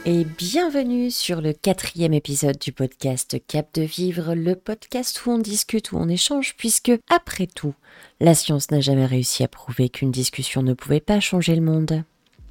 Et bienvenue sur le 4e épisode du podcast Cap de Vivre, le podcast où on discute, où on échange, puisque, après tout, la science n'a jamais réussi à prouver qu'une discussion ne pouvait pas changer le monde.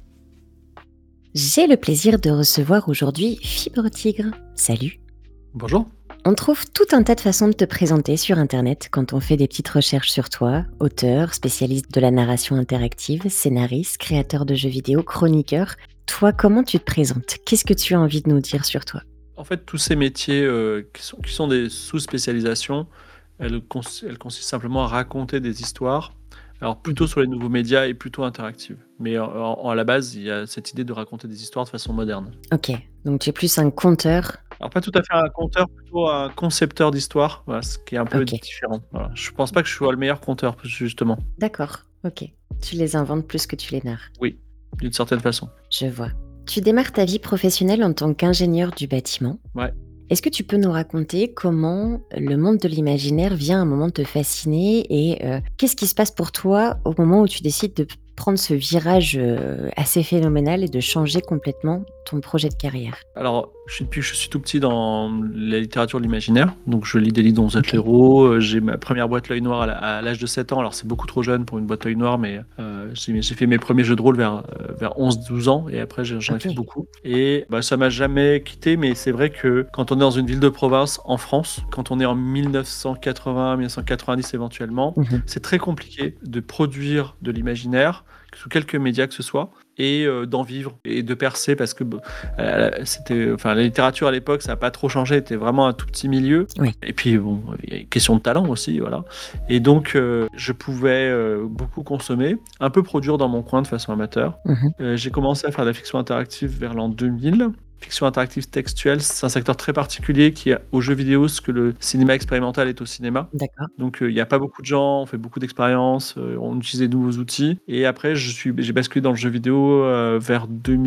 J'ai le plaisir de recevoir aujourd'hui Fibre Tigre. Salut. Bonjour. On trouve tout un tas de façons de te présenter sur Internet quand on fait des petites recherches sur toi. Auteur, spécialiste de la narration interactive, scénariste, créateur de jeux vidéo, chroniqueur. Toi, comment tu te présentes? Qu'est-ce que tu as envie de nous dire sur toi? En fait, tous ces métiers qui sont des sous-spécialisations, elles consistent simplement à raconter des histoires. Alors plutôt sur les nouveaux médias et plutôt interactives. Mais à la base, il y a cette idée de raconter des histoires de façon moderne. Ok, donc tu es plus un conteur. Alors pas tout à fait un conteur, plutôt un concepteur d'histoire, voilà, ce qui est un peu Ok, différent. Voilà. Je pense pas que je sois le meilleur conteur, justement. d'accord, ok. Tu les inventes plus que tu les narres. Oui, d'une certaine façon. Je vois. Tu démarres ta vie professionnelle en tant qu'ingénieur du bâtiment. Ouais. Est-ce que tu peux nous raconter comment le monde de l'imaginaire vient à un moment te fasciner et qu'est-ce qui se passe pour toi au moment où tu décides de prendre ce virage assez phénoménal et de changer complètement ton projet de carrière? Alors, depuis que je suis tout petit dans la littérature de l'imaginaire, donc je lis des livres dont vous êtes Ok. l'héros. J'ai ma première boîte L'Œil Noir à l'âge de 7 ans, alors c'est beaucoup trop jeune pour une boîte L'Œil Noir, mais j'ai fait mes premiers jeux de rôle vers 11-12 ans, et après j'en ai Ok. fait beaucoup. Et ça m'a jamais quitté, mais c'est vrai que quand on est dans une ville de province en France, quand on est en 1980, 1990 éventuellement, Mhm. c'est très compliqué de produire de l'imaginaire, sous quelques médias que ce soit, et d'en vivre et de percer parce que la littérature à l'époque, ça n'a pas trop changé, c'était vraiment un tout petit milieu. Oui. Et puis bon, il y a une question de talent aussi, voilà. Et donc je pouvais beaucoup consommer, un peu produire dans mon coin de façon amateur. Mhm. J'ai commencé à faire de la fiction interactive vers l'an 2000. Fiction interactive textuelle, c'est un secteur très particulier qui est aux jeux vidéo ce que le cinéma expérimental est au cinéma. D'accord. Donc il n'y a pas beaucoup de gens, on fait beaucoup d'expériences, on utilise des nouveaux outils. Et après, j'ai basculé dans le jeu vidéo vers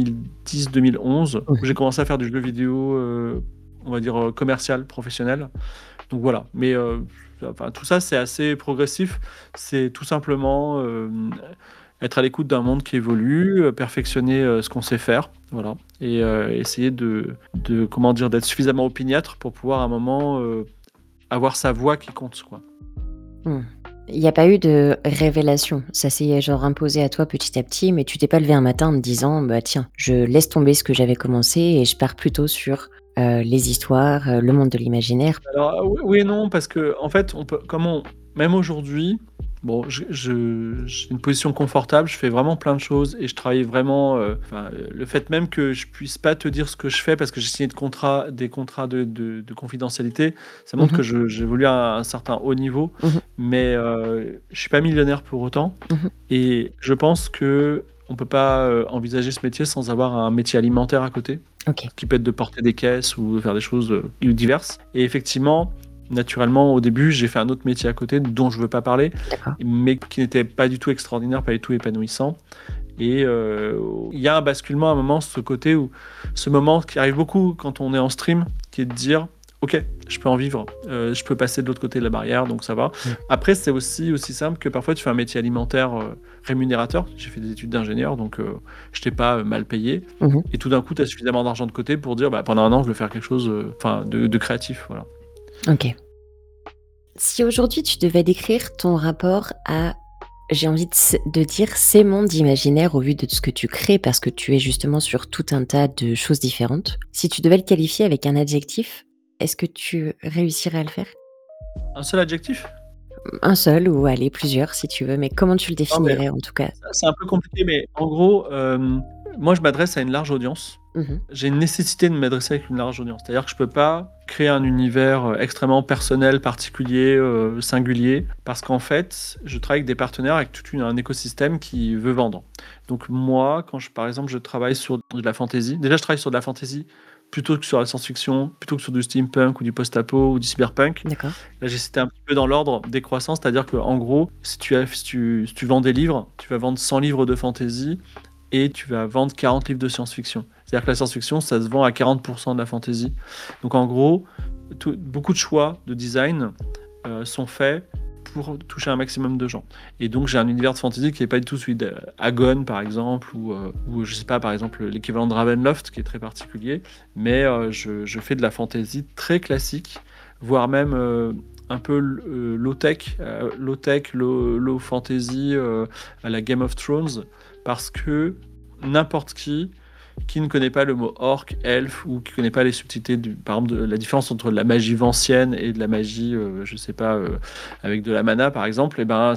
2010-2011, où j'ai Mhm. commencé à faire du jeu vidéo, on va dire, commercial, professionnel. Donc voilà. Mais tout ça, c'est assez progressif. C'est tout simplement être à l'écoute d'un monde qui évolue, perfectionner ce qu'on sait faire. Voilà. Et essayer comment dire, d'être suffisamment opiniâtre pour pouvoir à un moment avoir sa voix qui compte, quoi. Hmm. Il n'y a pas eu de révélation. Ça s'est genre imposé à toi petit à petit, mais tu t'es pas levé un matin en te disant, bah tiens, je laisse tomber ce que j'avais commencé et je pars plutôt sur les histoires, le monde de l'imaginaire. Alors oui et non, parce que en fait, même aujourd'hui, bon, j'ai une position confortable, je fais vraiment plein de choses et je travaille vraiment. Le fait même que je puisse pas te dire ce que je fais parce que j'ai signé des contrats de confidentialité, ça montre Mhm. que j'évolue à un certain haut niveau, Mhm. mais je suis pas millionnaire pour autant. Mhm. Et je pense que on peut pas envisager ce métier sans avoir un métier alimentaire à côté, Ok. qui peut être de porter des caisses ou de faire des choses diverses. Et effectivement, naturellement, au début, j'ai fait un autre métier à côté dont je ne veux pas parler, D'accord. mais qui n'était pas du tout extraordinaire, pas du tout épanouissant. Et il y a un basculement à un moment, ce moment qui arrive beaucoup quand on est en stream, qui est de dire, ok, je peux en vivre, je peux passer de l'autre côté de la barrière, donc ça va. Mm. Après, c'est aussi simple que parfois tu fais un métier alimentaire rémunérateur. J'ai fait des études d'ingénieur, donc je n'étais pas mal payé. Mhm. Et tout d'un coup, tu as suffisamment d'argent de côté pour dire, pendant un an, je veux faire quelque chose de créatif. Voilà. Ok. Si aujourd'hui tu devais décrire ton rapport à, j'ai envie de dire, ces mondes imaginaires au vu de ce que tu crées, parce que tu es justement sur tout un tas de choses différentes, si tu devais le qualifier avec un adjectif, est-ce que tu réussirais à le faire? Un seul adjectif? Un seul ou allez, plusieurs si tu veux, mais comment tu le Non, mais définirais en tout cas? ça, c'est un peu compliqué, mais en gros, moi, je m'adresse à une large audience. Mmh. J'ai une nécessité de m'adresser avec une large audience. C'est-à-dire que je peux pas créer un univers extrêmement personnel, particulier, singulier, parce qu'en fait, je travaille avec des partenaires, avec un écosystème qui veut vendre. Donc moi, par exemple, je travaille sur de la fantasy. Déjà, je travaille sur de la fantasy plutôt que sur la science-fiction, plutôt que sur du steampunk ou du post-apo ou du cyberpunk. D'accord. Là, j'ai cité un petit peu dans l'ordre décroissant, c'est-à-dire qu'en gros, si tu vends des livres, tu vas vendre 100 livres de fantasy et tu vas vendre 40 livres de science-fiction. C'est-à-dire que la science-fiction, ça se vend à 40% de la fantasy. Donc en gros, beaucoup de choix de design sont faits pour toucher un maximum de gens. Et donc j'ai un univers de fantasy qui n'est pas du tout celui d'Agon par exemple, ou je sais pas, par exemple l'équivalent de Ravenloft qui est très particulier, mais je fais de la fantasy très classique, voire même un peu low-tech, low fantasy à la Game of Thrones, parce que n'importe qui ne connaît pas le mot orc, elfe, ou qui ne connaît pas les subtilités, par exemple, la différence entre la magie vancienne et de la magie, je sais pas, avec de la mana, par exemple, et ben,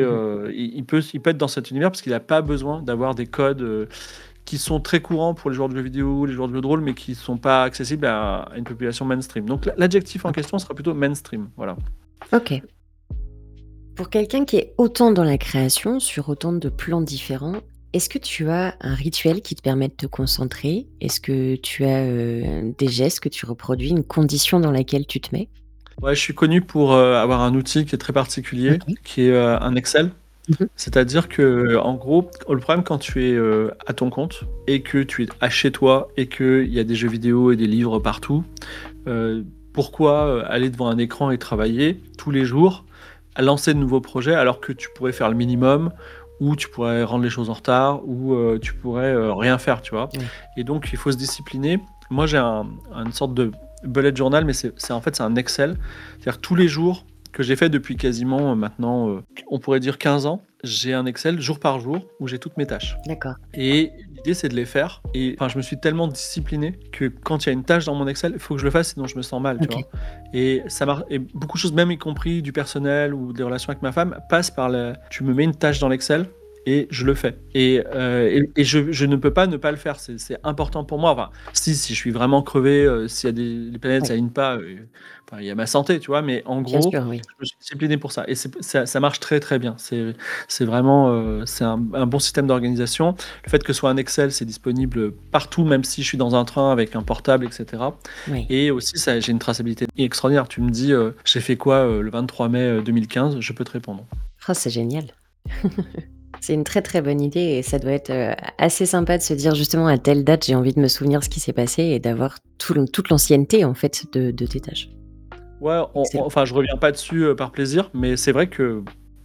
il peut être dans cet univers parce qu'il n'a pas besoin d'avoir des codes qui sont très courants pour les joueurs de jeux vidéo, les joueurs de jeux de rôle, mais qui ne sont pas accessibles à une population mainstream. Donc l'adjectif en question sera plutôt mainstream. Voilà. Ok. Pour quelqu'un qui est autant dans la création, sur autant de plans différents, est-ce que tu as un rituel qui te permet de te concentrer? Est-ce que tu as des gestes que tu reproduis, une condition dans laquelle tu te mets? Ouais, je suis connu pour avoir un outil qui est très particulier, Ok. qui est un Excel. Mhm. C'est-à-dire que, en gros, le problème quand tu es à ton compte et que tu es à chez toi et qu'il y a des jeux vidéo et des livres partout, pourquoi aller devant un écran et travailler tous les jours à lancer de nouveaux projets alors que tu pourrais faire le minimum ou tu pourrais rendre les choses en retard ou tu pourrais rien faire, tu vois. Oui. Et donc, il faut se discipliner. Moi, j'ai une sorte de bullet journal, mais en fait, c'est un Excel. C'est-à-dire tous les jours que j'ai fait depuis quasiment maintenant, on pourrait dire 15 ans, j'ai un Excel jour par jour où j'ai toutes mes tâches. D'accord. Et l'idée, c'est de les faire. Et enfin, je me suis tellement discipliné que quand il y a une tâche dans mon Excel, il faut que je le fasse, sinon je me sens mal, tu Ok. vois. Et ça marche. Et beaucoup de choses, même y compris du personnel ou des relations avec ma femme, passent par tu me mets une tâche dans l'Excel et je le fais. Et je ne peux pas ne pas le faire. C'est important pour moi. Enfin, si je suis vraiment crevé, s'il y a les planètes ne Oui. s'alignent pas, enfin, il y a ma santé, tu vois. Mais en Bien gros, sûr, oui. je me suis discipliné pour ça. Et ça marche très très bien. C'est vraiment c'est un bon système d'organisation. Le fait que ce soit un Excel, c'est disponible partout, même si je suis dans un train avec un portable, etc. Oui. Et aussi, j'ai une traçabilité extraordinaire. Tu me dis, j'ai fait quoi le 23 mai 2015, je peux te répondre. Oh, c'est génial. C'est une très, très bonne idée et ça doit être, assez sympa de se dire justement à telle date, j'ai envie de me souvenir ce qui s'est passé et d'avoir toute l'ancienneté en fait de tes tâches. Ouais, Excellent. enfin, je reviens pas dessus par plaisir, mais c'est vrai que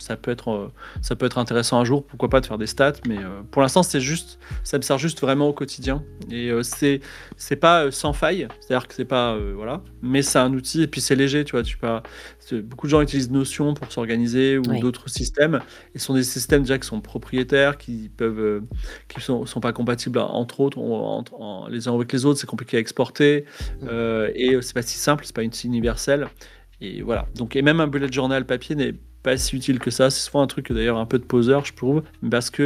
ça peut être intéressant un jour, pourquoi pas de faire des stats, mais pour l'instant, ça me sert juste vraiment au quotidien. Et c'est pas sans faille, c'est-à-dire que c'est pas, voilà, mais c'est un outil, et puis c'est léger, tu vois, beaucoup de gens utilisent Notion pour s'organiser ou Oui. d'autres systèmes, et ce sont des systèmes déjà qui sont propriétaires, qui sont pas compatibles entre autres, les uns avec les autres, c'est compliqué à exporter, Mmh. et c'est pas si simple, c'est pas si universel. Et voilà. Donc, et même un bullet journal papier n'est pas si utile que ça. C'est souvent un truc d'ailleurs un peu de poseur, je trouve, parce que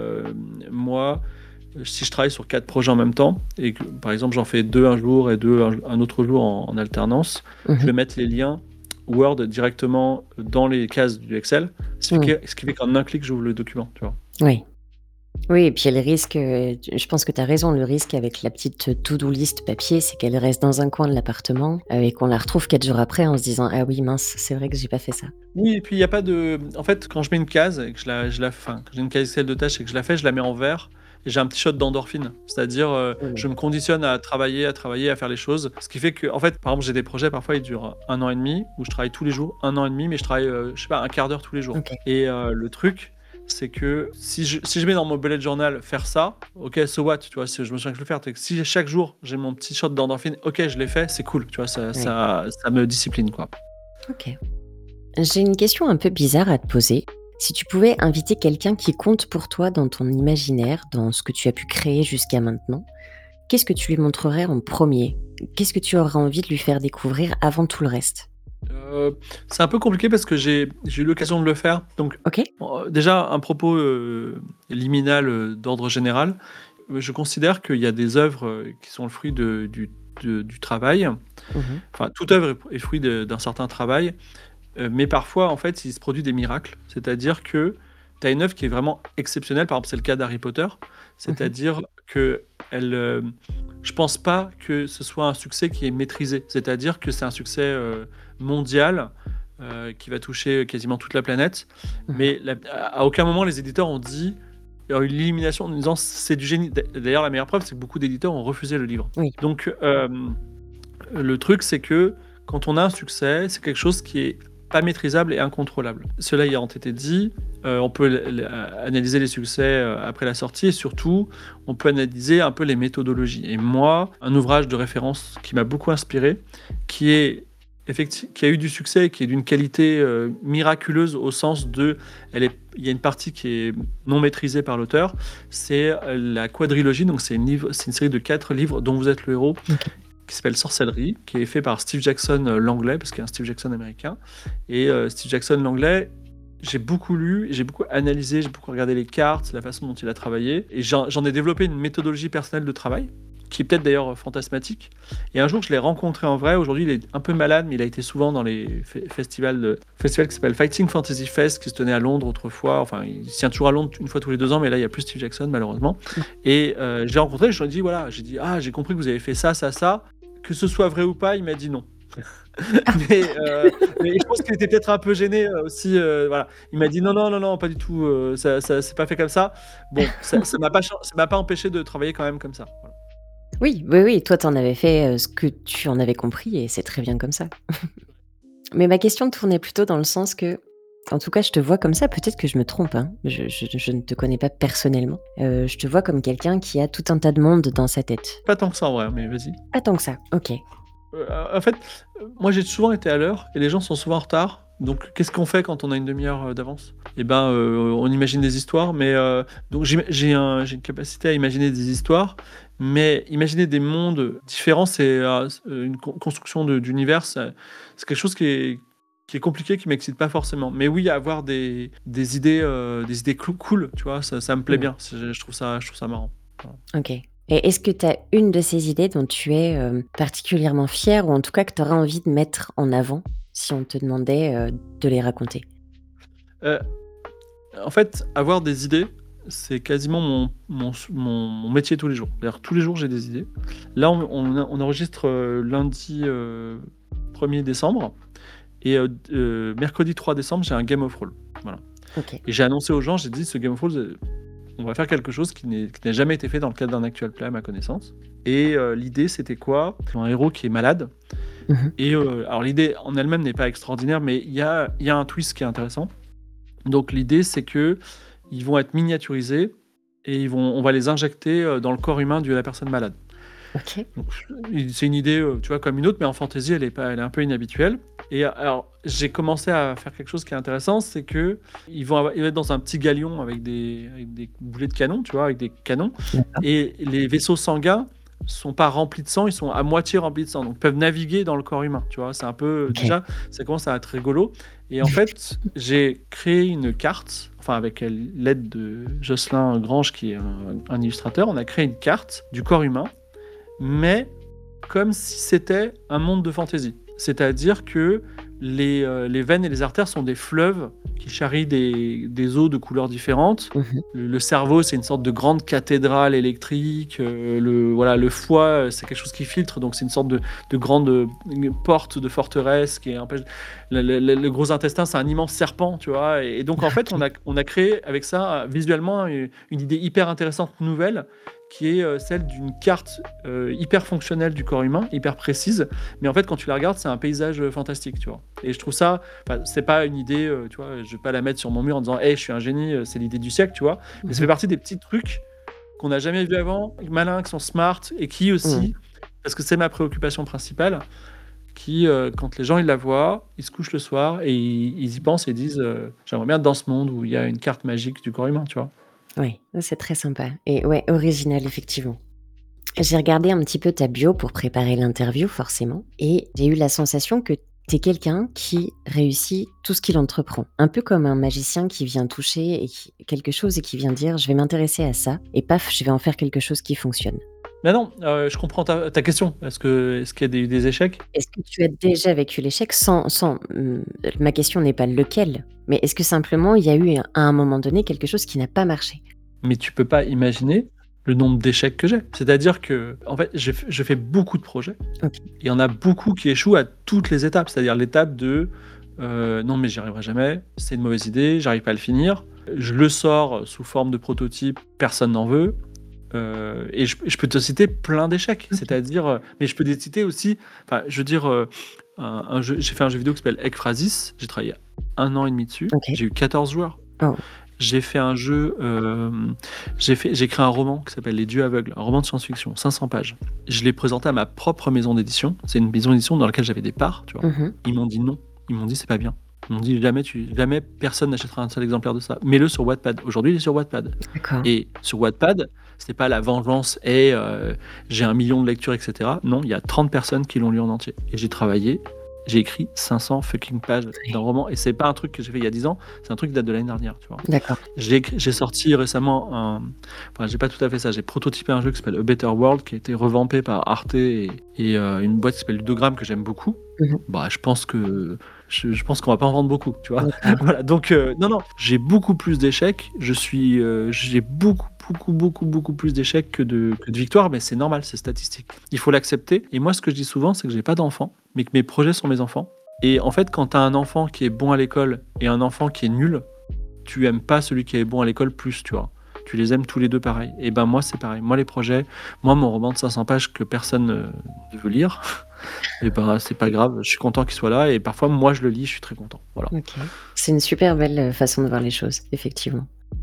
moi, si je travaille sur 4 projets en même temps, et que par exemple j'en fais 2 un jour et 2 un autre jour en alternance, je Mmh. vais mettre les liens Word directement dans les cases du Excel, Mmh. ce qui fait qu'en un clic, j'ouvre le document, tu vois. Oui. Oui et puis le risque, je pense que tu as raison, le risque avec la petite to-do list papier, c'est qu'elle reste dans un coin de l'appartement, et qu'on la retrouve 4 jours après en se disant: «Ah oui mince, c'est vrai que j'ai pas fait ça». Oui, et puis il y a pas de. En fait, quand je mets une case et que enfin, quand j'ai une case Excel de tâches et que je la fais, je la mets en vert. Et j'ai un petit shot d'endorphine, c'est-à-dire Mmh. je me conditionne à travailler, à faire les choses. Ce qui fait que, en fait, par exemple, j'ai des projets, parfois ils durent 1 an et demi, où je travaille tous les jours, 1 an et demi, mais je travaille, je sais pas, un quart d'heure tous les jours. OK. Et le truc, c'est que si je mets dans mon bullet journal faire ça, ok, so what, tu vois, je me souviens que je le faire. Si chaque jour j'ai mon petit shot d'endorphine, ok, je l'ai fait, c'est cool, tu vois, Oui. ça me discipline, quoi. OK. J'ai une question un peu bizarre à te poser. Si tu pouvais inviter quelqu'un qui compte pour toi dans ton imaginaire, dans ce que tu as pu créer jusqu'à maintenant, qu'est-ce que tu lui montrerais en premier? Qu'est-ce que tu aurais envie de lui faire découvrir avant tout le reste? C'est un peu compliqué parce que j'ai eu l'occasion de le faire. Donc, OK. déjà, un propos liminal d'ordre général. Je considère qu'il y a des œuvres qui sont le fruit du travail. Mmh. Enfin, toute œuvre est fruit d'un certain travail. Mais parfois, en fait, il se produit des miracles. C'est-à-dire que tu as une œuvre qui est vraiment exceptionnelle. Par exemple, c'est le cas d'Harry Potter. Mmh. C'est-à-dire que je pense pas que ce soit un succès qui est maîtrisé. C'est-à-dire que c'est un succès mondial qui va toucher quasiment toute la planète. Mmh. Mais à aucun moment, les éditeurs ont dit une élimination en disant c'est du génie. D'ailleurs, la meilleure preuve, c'est que beaucoup d'éditeurs ont refusé le livre. Oui. Donc, le truc, c'est que quand on a un succès, c'est quelque chose qui est pas maîtrisable et incontrôlable. Cela ayant été dit, on peut analyser les succès après la sortie et surtout, on peut analyser un peu les méthodologies. Et moi, un ouvrage de référence qui m'a beaucoup inspiré, qui a eu du succès et qui est d'une qualité miraculeuse au sens de... il y a une partie qui est non maîtrisée par l'auteur, c'est la quadrilogie, donc c'est une série de 4 livres dont vous êtes le héros, qui s'appelle Sorcellerie, qui est fait par Steve Jackson l'anglais, parce qu'il y a un Steve Jackson américain. Et Steve Jackson l'anglais, j'ai beaucoup lu, j'ai beaucoup analysé, j'ai beaucoup regardé les cartes, la façon dont il a travaillé. Et j'en ai développé une méthodologie personnelle de travail, qui est peut-être d'ailleurs fantasmatique. Et un jour, je l'ai rencontré en vrai. Aujourd'hui, il est un peu malade, mais il a été souvent dans les festivals qui s'appelle Fighting Fantasy Fest, qui se tenait à Londres autrefois. Enfin, il se tient toujours à Londres une fois tous les 2 ans, mais là, il n'y a plus Steve Jackson, malheureusement. Et je l'ai rencontré, je lui ai dit, voilà, j'ai compris que vous avez fait ça, ça, ça. Que ce soit vrai ou pas, il m'a dit non. mais je pense qu'il était peut-être un peu gêné aussi. Voilà. Il m'a dit non, pas du tout. Ça c'est pas fait comme ça. Bon, ça m'a pas empêché de travailler quand même comme ça. Voilà. Oui, toi, tu en avais fait, ce que tu en avais compris et c'est très bien comme ça. Mais ma question tournait plutôt dans le sens que, en tout cas, je te vois comme ça, peut-être que je me trompe, hein. Je ne te connais pas personnellement. Je te vois comme quelqu'un qui a tout un tas de monde dans sa tête. Pas tant que ça en vrai, mais vas-y. Pas tant que ça, OK. En fait, moi j'ai souvent été à l'heure et les gens sont souvent en retard. Donc qu'est-ce qu'on fait quand on a une demi-heure d'avance? Eh ben, on imagine des histoires, mais donc j'ai une capacité à imaginer des histoires, mais imaginer des mondes différents, c'est une construction d'univers, c'est quelque chose qui est compliqué, qui m'excite pas forcément. Mais oui, avoir des idées cool, tu vois, ça me plaît bien. Je trouve ça marrant. Voilà. OK. Et est-ce que tu as une de ces idées dont tu es, particulièrement fier ou en tout cas que tu aurais envie de mettre en avant si on te demandait, de les raconter? Euh, En fait, avoir des idées, c'est quasiment mon métier tous les jours. C'est-à-dire, tous les jours, j'ai des idées. Là, on enregistre lundi 1er décembre. Et mercredi 3 décembre, j'ai un Game of Roll. Voilà. OK. Et j'ai annoncé aux gens, j'ai dit, ce Game of Roll, on va faire quelque chose qui n'a jamais été fait dans le cadre d'un actual play, à ma connaissance. Et l'idée, c'était quoi? Un héros qui est malade. Mmh. Et alors, l'idée en elle-même n'est pas extraordinaire, mais il y a un twist qui est intéressant. Donc l'idée, c'est que ils vont être miniaturisés et on va les injecter dans le corps humain de la personne malade. OK. Donc, c'est une idée, tu vois, comme une autre, mais en fantasy, elle est un peu inhabituelle. Et alors, j'ai commencé à faire quelque chose qui est intéressant, c'est que ils vont être dans un petit galion avec des boulets de canon, tu vois, avec des canons. D'accord. Et les vaisseaux sanguins sont pas remplis de sang, ils sont à moitié remplis de sang, donc peuvent naviguer dans le corps humain, tu vois. C'est un peu OK. déjà, ça commence à être rigolo. Et en fait, j'ai créé une carte, enfin avec l'aide de Jocelyn Grange, qui est un illustrateur, on a créé une carte du corps humain, mais comme si c'était un monde de fantaisie. C'est-à-dire que les veines et les artères sont des fleuves qui charrient des eaux de couleurs différentes. Mmh. Le cerveau, c'est une sorte de grande cathédrale électrique. Le foie, c'est quelque chose qui filtre, donc c'est une sorte de grande porte de forteresse qui empêche. Le gros intestin, c'est un immense serpent, tu vois. Et donc, en fait, on a créé avec ça, visuellement, une idée hyper intéressante, nouvelle, qui est celle d'une carte hyper fonctionnelle du corps humain, hyper précise. Mais en fait, quand tu la regardes, c'est un paysage fantastique, tu vois. Et je trouve ça, c'est pas une idée, tu vois, je vais pas la mettre sur mon mur en disant, hey, je suis un génie, c'est l'idée du siècle, tu vois. Mais ça fait partie des petits trucs qu'on n'a jamais vus avant, malins, qui sont smart, et qui aussi, parce que c'est ma préoccupation principale, qui, quand les gens ils la voient, ils se couchent le soir et ils y pensent et disent, j'aimerais bien être dans ce monde où il y a une carte magique du corps humain, tu vois. Oui, c'est très sympa et ouais, original effectivement. J'ai regardé un petit peu ta bio pour préparer l'interview forcément et j'ai eu la sensation que tu es quelqu'un qui réussit tout ce qu'il entreprend. Un peu comme un magicien qui vient toucher quelque chose et qui vient dire: «Je vais m'intéresser à ça» et paf, je vais en faire quelque chose qui fonctionne. Mais non, je comprends ta question. Est-ce qu'il y a des échecs? Est-ce que tu as déjà vécu l'échec ma question n'est pas lequel, mais est-ce que simplement il y a eu à un moment donné quelque chose qui n'a pas marché? Mais tu peux pas imaginer le nombre d'échecs que j'ai. C'est-à-dire que, en fait, je fais beaucoup de projets. OK. Il y en a beaucoup qui échouent à toutes les étapes. C'est-à-dire l'étape de non, mais j'y arriverai jamais, c'est une mauvaise idée, j'arrive pas à le finir. Je le sors sous forme de prototype, personne n'en veut. Et je peux te citer plein d'échecs. OK. C'est-à-dire, mais je peux te citer aussi, enfin, je veux dire, un jeu j'ai fait un jeu vidéo qui s'appelle Ekphrasis. J'ai travaillé 1 an et demi dessus. OK. J'ai eu 14 joueurs. Oh, J'ai fait un jeu, j'ai écrit un roman qui s'appelle Les Dieux aveugles, un roman de science-fiction, 500 pages. Je l'ai présenté à ma propre maison d'édition. C'est une maison d'édition dans laquelle j'avais des parts, tu vois? mmh, Ils m'ont dit: «Non». Ils m'ont dit: «C'est pas bien». Ils m'ont dit: Jamais personne n'achètera un seul exemplaire de ça. Mets-le sur Wattpad». Aujourd'hui, il est sur Wattpad d'accord. et sur Wattpad, c'est pas la vengeance et j'ai 1 million de lectures et cetera. Non, il y a 30 personnes qui l'ont lu en entier et j'ai écrit 500 fucking pages d'un Oui, roman et c'est pas un truc que j'ai fait il y a 10 ans, c'est un truc qui date de l'année dernière, tu vois? d'accord. J'ai sorti récemment enfin, j'ai pas tout à fait ça, j'ai prototypé un jeu qui s'appelle A Better World qui a été revampé par Arte et une boîte qui s'appelle Ludogramme que j'aime beaucoup. Mmh, Bah, je pense qu'on va pas en vendre beaucoup, tu vois? d'accord. Voilà, donc non, non, j'ai beaucoup plus d'échecs. J'ai beaucoup plus d'échecs que de victoires, mais c'est normal, c'est statistique. Il faut l'accepter et moi, ce que je dis souvent, c'est que j'ai pas d'enfants, mais que mes projets sont mes enfants et en fait, quand tu as un enfant qui est bon à l'école et un enfant qui est nul, tu aimes pas celui qui est bon à l'école plus, tu vois? Tu les aimes tous les 2 pareil et ben, moi, c'est pareil. Moi, les projets, moi, mon roman de 500 pages que personne, ne veut lire et ben, c'est pas grave, je suis content qu'il soit là et parfois, moi, je le lis, je suis très content. Voilà. OK. C'est une super belle, façon de voir les choses, effectivement.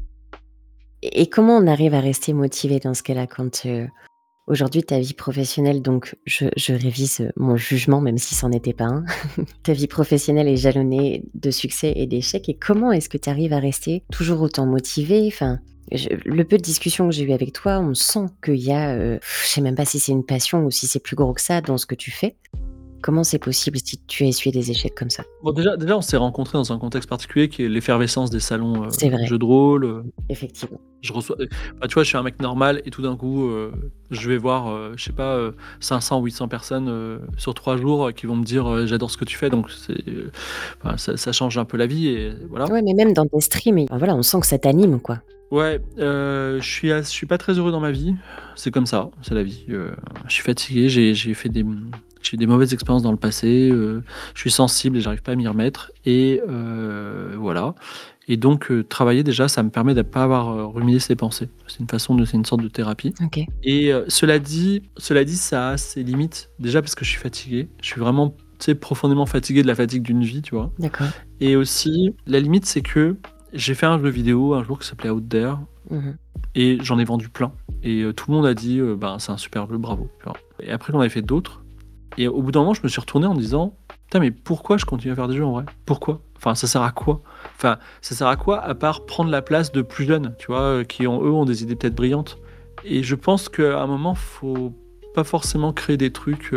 Et comment on arrive à rester motivé dans ce cas-là quand, aujourd'hui ta vie professionnelle donc je révise, mon jugement même si c'en était pas un. Ta vie professionnelle est jalonnée de succès et d'échecs et comment est-ce que tu arrives à rester toujours autant motivé? Enfin, le peu de discussion que j'ai eu avec toi, on sent qu'il y a, je sais même pas si c'est une passion ou si c'est plus gros que ça dans ce que tu fais. Comment c'est possible si tu as essuyé des échecs comme ça? Bon, déjà, on s'est rencontrés dans un contexte particulier qui est l'effervescence des salons, C'est vrai, jeux de rôle, effectivement. je reçois bah, tu vois, je suis un mec normal et tout d'un coup, je vais voir, je sais pas, 500 ou 800 personnes, sur 3 jours, qui vont me dire, «J'adore ce que tu fais», donc enfin, ça change un peu la vie et voilà. Ouais, mais même dans tes streams et enfin voilà, on sent que ça t'anime, quoi. Ouais, je suis pas très heureux dans ma vie, c'est comme ça, c'est la vie, je suis fatigué, j'ai eu des mauvaises expériences dans le passé, je suis sensible et j'arrive pas à m'y remettre et voilà et donc travailler déjà, ça me permet de pas avoir, ruminé ces pensées. C'est une sorte de thérapie OK. et cela dit, ça a ses limites. Déjà parce que je suis fatigué, je suis vraiment, tu sais, profondément fatigué de la fatigue d'une vie, tu vois? D'accord. Et aussi, la limite, c'est que j'ai fait un jeu vidéo un jour qui s'appelait Out There Mmh. et j'en ai vendu plein et tout le monde a dit, «Ben, c'est un super jeu, bravo», tu vois? Et après j'en ai fait d'autres et au bout d'un moment, je me suis retourné en me disant: «Putain, mais pourquoi je continue à faire des jeux en vrai? Pourquoi? Enfin, ça sert à quoi? Enfin, ça sert à quoi à part prendre la place de plus jeunes, tu vois, qui ont des idées peut-être brillantes?» Et je pense qu'à un moment, faut pas forcément créer des trucs,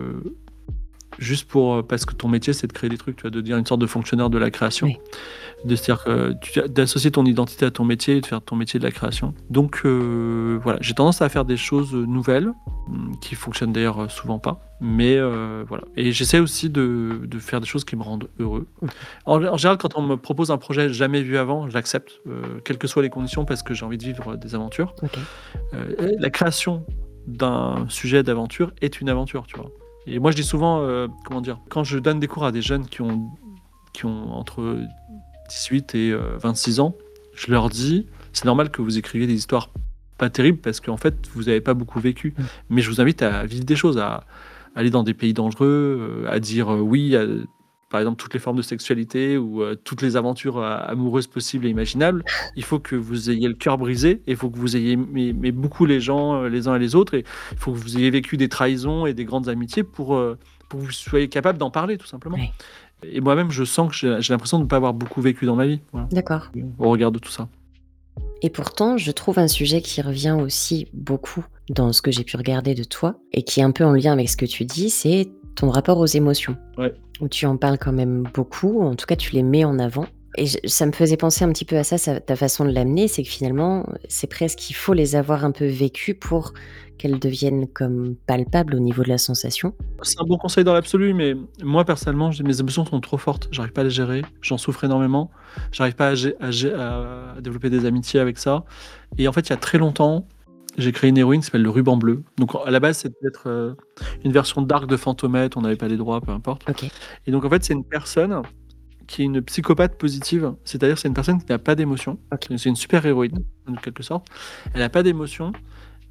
juste pour, parce que ton métier, c'est de créer des trucs, tu vois? De devenir une sorte de fonctionnaire de la création. Oui. De se dire que d'associer ton identité à ton métier et de faire ton métier de la création. Donc voilà, j'ai tendance à faire des choses, nouvelles, qui fonctionnent d'ailleurs, souvent pas, mais voilà et j'essaie aussi de faire des choses qui me rendent heureux. Mmh. En général, quand on me propose un projet jamais vu avant, j'accepte, quelles que soient les conditions parce que j'ai envie de vivre, des aventures. OK. La création d'un sujet d'aventure est une aventure, tu vois? Et moi, je dis souvent, comment dire? Quand je donne des cours à des jeunes qui ont entre 18 et 26 ans, je leur dis: «C'est normal que vous écriviez des histoires pas terribles parce qu'en fait, vous n'avez pas beaucoup vécu. Mmh. Mais je vous invite à vivre des choses, à aller dans des pays dangereux, à dire, oui à, par exemple, toutes les formes de sexualité ou toutes les aventures a amoureuses possibles et imaginables. Il faut que vous ayez le cœur brisé et il faut que vous ayez aimé beaucoup les gens, les uns et les autres et il faut que vous ayez vécu des trahisons et des grandes amitiés pour que vous soyez capable d'en parler, tout simplement». Ouais. Et moi-même, je sens que j'ai l'impression de ne pas avoir beaucoup vécu dans ma vie, voilà, D'accord. au regard de tout ça. Et pourtant, je trouve un sujet qui revient aussi beaucoup dans ce que j'ai pu regarder de toi et qui est un peu en lien avec ce que tu dis, c'est ton rapport aux émotions, Ouais. où tu en parles quand même beaucoup, en tout cas tu les mets en avant et ça me faisait penser un petit peu à ça, ta façon de l'amener, c'est que finalement, c'est presque qu'il faut les avoir un peu vécues pour qu'elles deviennent comme palpables au niveau de la sensation. C'est un bon conseil dans l'absolu, mais moi, personnellement, mes émotions sont trop fortes. J'arrive pas à les gérer. J'en souffre énormément. J'arrive pas à développer des amitiés avec ça. Et en fait, il y a très longtemps, j'ai créé une héroïne qui s'appelle le Ruban Bleu. Donc, à la base, c'était peut-être une version dark de Fantomette. On n'avait pas les droits, peu importe. OK. Et donc, en fait, c'est une personne qui est une psychopathe positive. C'est-à-dire, c'est une personne qui n'a pas d'émotion. OK. C'est une super héroïne, en quelque sorte. Elle n'a pas d'émotion.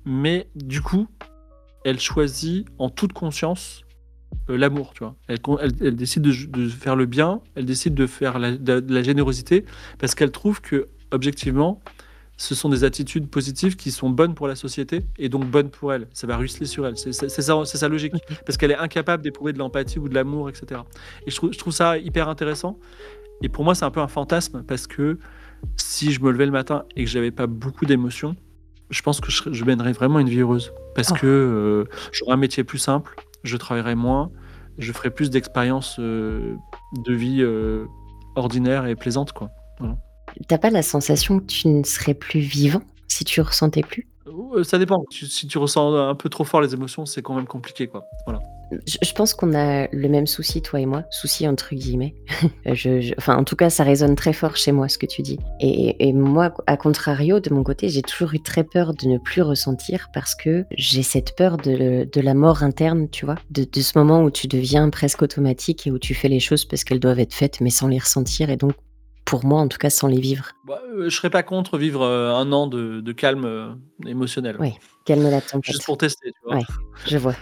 mais du coup, elle choisit en toute conscience l'amour, tu vois. Elle décide de faire le bien, elle décide de faire de la générosité, parce qu'elle trouve que, objectivement, ce sont des attitudes positives qui sont bonnes pour la société et donc bonnes pour elle. Ça va ruisseler sur elle. C'est sa logique. OK. Parce qu'elle est incapable d'éprouver de l'empathie ou de l'amour, etc. Et je trouve ça hyper intéressant. Et pour moi, c'est un peu un fantasme parce que si je me levais le matin et que j'avais pas beaucoup d'émotions, je pense que je mènerais vraiment une vie heureuse. Parce Oh, que j'aurais un métier plus simple, je travaillerais moins, je ferais plus d'expériences de vie ordinaires et plaisantes, quoi. Voilà. tu pas la sensation que tu ne serais plus vivant si tu ressentais plus? Ça dépend. Si tu ressens un peu trop fort les émotions, c'est quand même compliqué, quoi. Voilà. Je pense qu'on a le même souci, toi et moi, «souci» entre guillemets. Je enfin, en tout cas, ça résonne très fort chez moi, ce que tu dis et moi, à contrario, de mon côté, j'ai toujours eu très peur de ne plus ressentir parce que j'ai cette peur de la mort interne, tu vois? De ce moment où tu deviens presque automatique et où tu fais les choses parce qu'elles doivent être faites, mais sans les ressentir et donc, pour moi, en tout cas, sans les vivre. Bah, je serais pas contre vivre, 1 an de calme, émotionnel, ouais. Ouais, calme la Juste tempête. pour tester, tu vois? Ouais, je vois.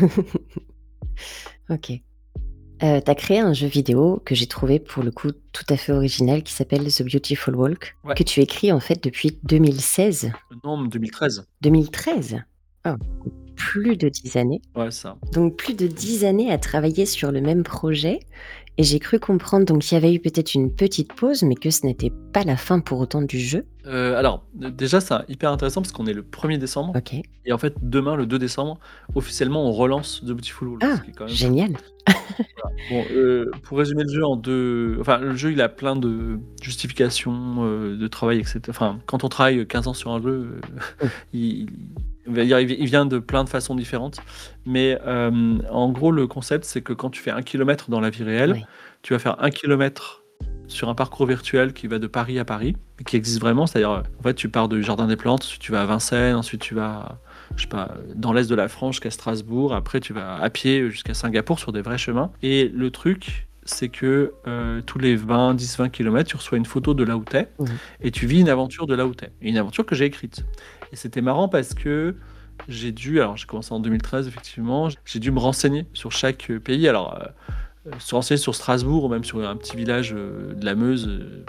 OK. Tu créé un jeu vidéo que j'ai trouvé pour le coup tout à fait original qui s'appelle The Beautiful Walk, Ouais, que tu écris en fait depuis 2016? non, 2013. 2013? Oh, plus de 10 années. Ouais, c'est ça. Donc plus de 10 années à travailler sur le même projet et j'ai cru comprendre donc qu'il y avait eu peut-être une petite pause, mais que ce n'était pas la fin pour autant du jeu? Alors, déjà, c'est hyper intéressant parce qu'on est le 1er décembre OK. et en fait, demain, le 2 décembre, officiellement, on relance The Beautiful Walk, ce Ah! qui est quand même fou. Génial. Bon, pour résumer le jeu en 2, enfin, le jeu, il a plein de justifications, de travail et enfin, quand on travaille 15 ans sur un jeu, Mmh. il on va dire, il vient de plein de façons différentes. Mais, en gros, le concept, c'est que quand tu fais 1 kilomètre dans la vie réelle, Ouais. tu vas faire 1 kilomètre sur un parcours virtuel qui va de Paris à Paris, et qui existe vraiment. C'est-à-dire, en fait, tu pars du Jardin des Plantes, ensuite tu vas à Vincennes, ensuite tu vas, je sais pas, dans l'est de la France jusqu'à Strasbourg, après tu vas à pied jusqu'à Singapour sur des vrais chemins. Et le truc, c'est que tous les 10-20 kilomètres, tu reçois une photo de là où t'es, Mmh. et tu vis une aventure de là où t'es. Et une aventure que j'ai écrite. Et c'était marrant parce que alors j'ai commencé en 2013 effectivement, j'ai dû me renseigner sur chaque pays. Alors, se renseigner sur Strasbourg ou même sur un petit village de la Meuse,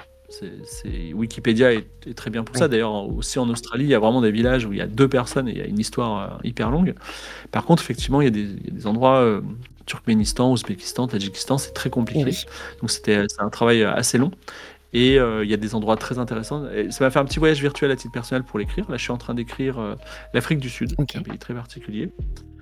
Wikipédia est très bien pour ça. Ouais. D'ailleurs, aussi en Australie, il y a vraiment des villages où il y a deux personnes et il y a une histoire hyper longue. Par contre, effectivement, il y a des endroits, Turkménistan, Ouzbékistan, Tadjikistan, c'est très Eh compliqué. oui. Donc c'est un travail assez long. Et il y a des endroits très intéressants. Et ça m'a fait un petit voyage virtuel à titre personnel pour l'écrire. Là, je suis en train d'écrire l'Afrique du Sud, qui est un OK. pays très particulier.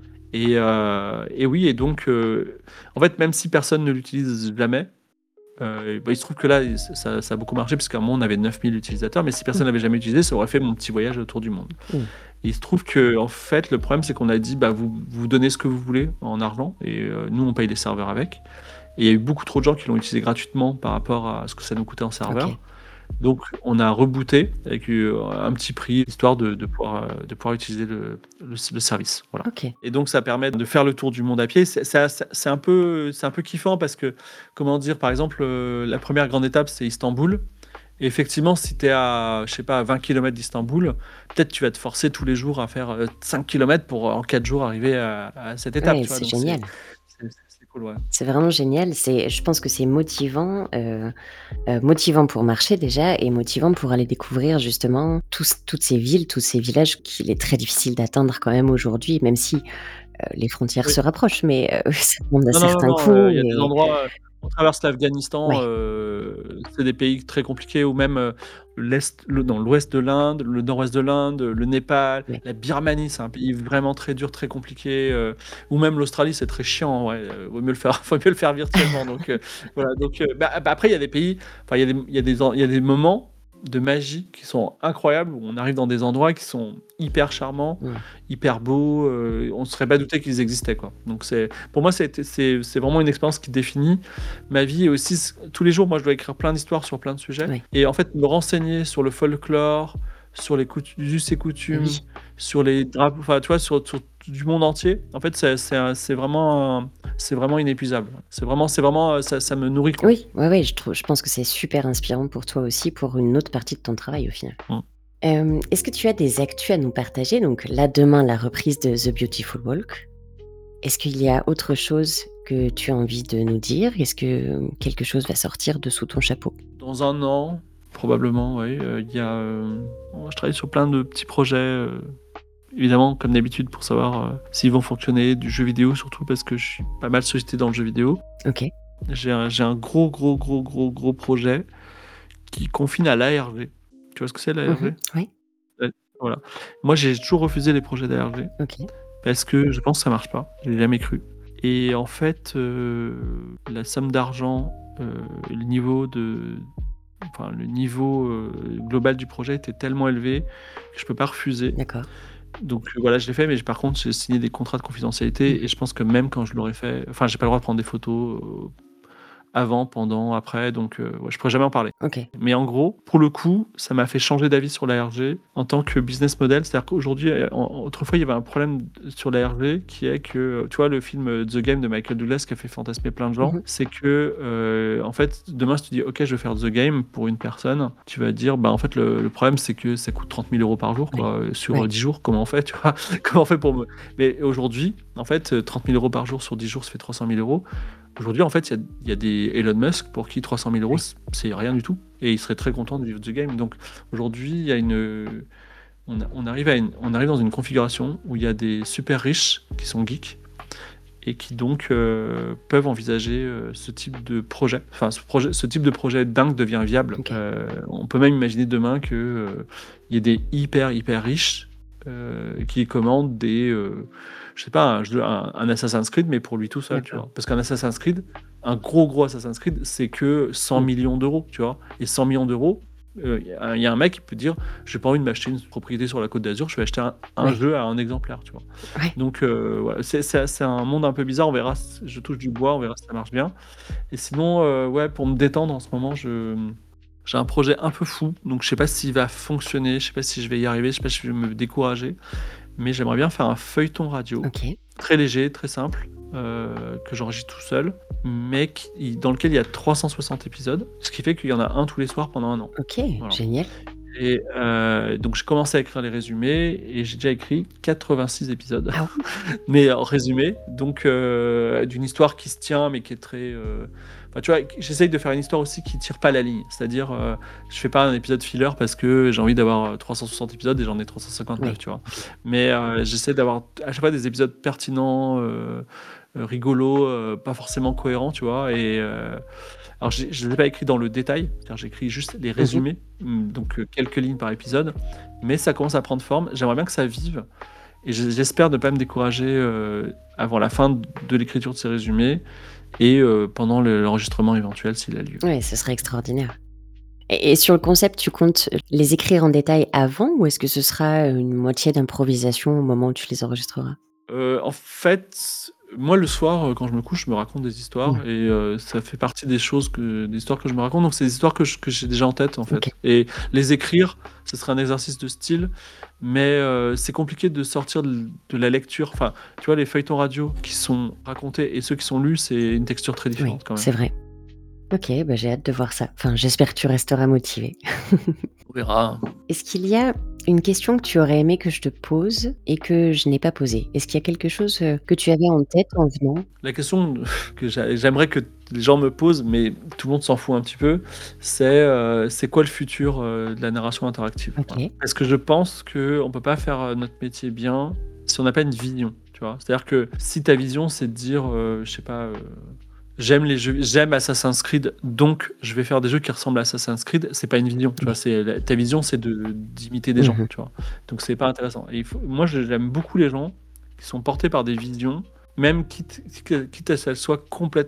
Et oui, et donc, en fait, même si personne ne l'utilise jamais, bah, il se trouve que là, ça a beaucoup marché, parce qu'à un moment, on avait 9 000 utilisateurs, mais si personne Mmh. l'avait jamais utilisé, ça aurait fait mon petit voyage autour du monde. Mmh. Et il se trouve que, en fait, le problème, c'est qu'on a dit, bah, vous donnez ce que vous voulez en argent, et nous, on paye les serveurs avec. Et il y a eu beaucoup trop de gens qui l'ont utilisé gratuitement par rapport à ce que ça nous coûtait en OK. serveur. Donc on a rebooté avec, un petit prix, histoire de pouvoir utiliser le service, voilà. OK. Et donc ça permet de faire le tour du monde à pied. C'est un peu kiffant parce que, comment dire? Par exemple, la première grande étape, c'est Istanbul, et effectivement, si tu es à, je sais pas, à 20 kilomètres d'Istanbul, peut-être tu vas te forcer tous les jours à faire, 5 kilomètres pour, en 4 jours, arriver à cette étape, Ouais, tu vois? c'est Donc génial. c'est cool, ouais. C'est vraiment génial. Je pense que c'est motivant, motivant pour marcher déjà et motivant pour aller découvrir justement toutes ces villes, tous ces villages qu'il est très difficile d'atteindre quand même aujourd'hui, même si, les frontières Oui. se rapprochent, mais, ça demande un Non, non, non, certain non, coût il y a des et endroits, on traverse l'Afghanistan, ouais, c'est des pays très compliqués, ou même, l'ouest de l'Inde, le nord-ouest de l'Inde, le Népal, ouais. la Birmanie, c'est un pays vraiment très dur, très compliqué, ou même l'Australie, c'est très chiant, ouais, vaut mieux le faire virtuellement, donc voilà, donc bah, après il y a des pays, enfin il y a des moments de magie qui sont incroyables, où on arrive dans des endroits qui sont hyper charmants, Mmh. hyper beaux, on se serait pas douté qu'ils existaient, quoi. Donc pour moi, c'est vraiment une expérience qui définit ma vie. Et aussi, tous les jours, moi, je dois écrire plein d'histoires sur plein de sujets. Ouais. Et en fait, me renseigner sur le folklore, sur les us et Et coutumes, oui. sur les drapeaux, enfin, tu vois, sur du monde entier. En fait, c'est vraiment inépuisable. C'est vraiment, ça me nourrit, quoi. Oui, ouais, ouais, je pense que c'est super inspirant pour toi aussi, pour une autre partie de ton travail au final. Mm. Est-ce que tu as des actus à nous partager? Donc là, demain, la reprise de The Beautiful Walk. Est-ce qu'il y a autre chose que tu as envie de nous dire? Est-ce que quelque chose va sortir de sous ton chapeau? Dans 1 an, probablement, oui, il y a, je travaille sur plein de petits projets, évidemment, comme d'habitude, pour savoir, s'ils vont fonctionner, du jeu vidéo surtout parce que je suis pas mal sollicité dans le jeu vidéo. OK. J'ai un gros projet qui confine à l'ARG. Tu vois ce que c'est Mmh. l'ARG? Oui. Ouais, voilà. Moi, j'ai toujours refusé les projets d'ARG OK. parce que je pense que ça marche pas. J'ai jamais cru et en fait, la somme d'argent, le niveau le niveau, global du projet était tellement élevé que je peux pas refuser. D'accord. Donc voilà, je l'ai fait, mais par contre, j'ai signé des contrats de confidentialité et Mmh. je pense que même quand je l'aurais fait, enfin, j'ai pas le droit de prendre des photos, avant, pendant, après, donc ouais, je pourrais jamais en parler. OK. Mais en gros, pour le coup, ça m'a fait changer d'avis sur l'ARG en tant que business model. C'est-à-dire qu'aujourd'hui, autrefois, il y avait un problème sur l'ARG qui est que, tu vois, le film The Game de Michael Douglas qui a fait fantasmer plein de gens, Mmh. c'est que, en fait, demain, si tu dis, OK, je veux faire The Game pour une personne, tu vas dire, bah, en fait, le problème, c'est que ça coûte 30 000 euros par jour, Oui. quoi, sur Ouais. 10 jours. Comment on fait, tu vois? Comment on fait pour me. Mais aujourd'hui, en fait, 30 000 euros par jour sur 10 jours, ça fait 300 000 euros. Aujourd'hui, en fait, il y a des Elon Musk pour qui 300 000 euros, Ouais. c'est rien du tout. Et il serait très content de vivre The Game. Donc aujourd'hui, il y a on arrive dans une configuration où il y a des super riches qui sont geeks et qui donc peuvent envisager ce type de projet. Enfin, ce type de projet dingue devient viable. OK. On peut même imaginer demain qu'il y ait des hyper riches qui commandent je sais pas, un Assassin's Creed, mais pour lui tout seul, tu D'accord. vois. Parce qu'un Assassin's Creed, un gros Assassin's Creed, c'est que 100 Mmh. millions d'euros, tu vois. Et 100 millions d'euros, il y a un mec qui peut dire, j'ai pas envie de m'acheter une propriété sur la Côte d'Azur, je vais acheter un Ouais. jeu à un exemplaire, tu vois. Ouais. Donc voilà, c'est un monde un peu bizarre, on verra, je touche du bois, on verra si ça marche bien. Et sinon, ouais, pour me détendre en ce moment, j'ai un projet un peu fou, donc je sais pas s'il va fonctionner, je sais pas si je vais y arriver, je sais pas si je vais me décourager, mais j'aimerais bien faire un feuilleton radio, OK. très léger, très simple, que j'enregistre tout seul, mais dans lequel il y a 360 épisodes, ce qui fait qu'il y en a un tous les soirs pendant 1 an. OK. Voilà. Génial. Et donc j'ai commencé à écrire les résumés et j'ai déjà écrit 86 épisodes. Ah oui. Mais en résumé, donc d'une histoire qui se tient, mais qui est très. Enfin, tu vois, j'essaye de faire une histoire aussi qui tire pas la ligne. C'est-à-dire, je fais pas un épisode filler parce que j'ai envie d'avoir 360 épisodes et j'en ai 359, Oui. tu vois. OK. Mais j'essaie d'avoir à chaque fois des épisodes pertinents, rigolos, pas forcément cohérents, tu vois. Et alors, je ne les ai pas écrits dans le détail, c'est-à-dire j'écris juste les Mmh. résumés, donc quelques lignes par épisode, mais ça commence à prendre forme. J'aimerais bien que ça vive et j'espère ne pas me décourager avant la fin de l'écriture de ces résumés et pendant l'enregistrement éventuel s'il a lieu. Ouais, ce serait extraordinaire. Et sur le concept, tu comptes les écrire en détail avant ou est-ce que ce sera une moitié d'improvisation au moment où tu les enregistreras? En fait, moi le soir, quand je me couche, je me raconte des histoires Mmh. et ça fait partie des histoires que je me raconte, donc c'est des histoires que j'ai déjà en tête, en OK. fait, et les écrire, ce serait un exercice de style, mais c'est compliqué de sortir de la lecture. Enfin, tu vois, les feuilletons radio qui sont racontés et ceux qui sont lus, c'est une texture très Oui, différente quand même. c'est vrai. OK, bah, j'ai hâte de voir ça. Enfin, j'espère que tu resteras motivé. On verra. Est-ce qu'il y a une question que tu aurais aimé que je te pose et que je n'ai pas posée? Est-ce qu'il y a quelque chose, que tu avais en tête en venant? La question que j'aimerais que les gens me posent, mais tout le monde s'en fout un petit peu, c'est quoi le futur de la narration interactive? Voilà. OK. Parce que je pense qu'on ne peut pas faire notre métier bien si on n'a pas une vision, tu vois? C'est-à-dire que si ta vision, c'est de dire, je sais pas, j'aime Assassin's Creed, donc je vais faire des jeux qui ressemblent à Assassin's Creed, c'est pas une vision, tu vois? Oui. Ta vision, c'est d'imiter des gens, Mmh. tu vois? Donc c'est pas intéressant. Et moi, j'aime beaucoup les gens qui sont portés par des visions, même quitte à ce qu'elles soient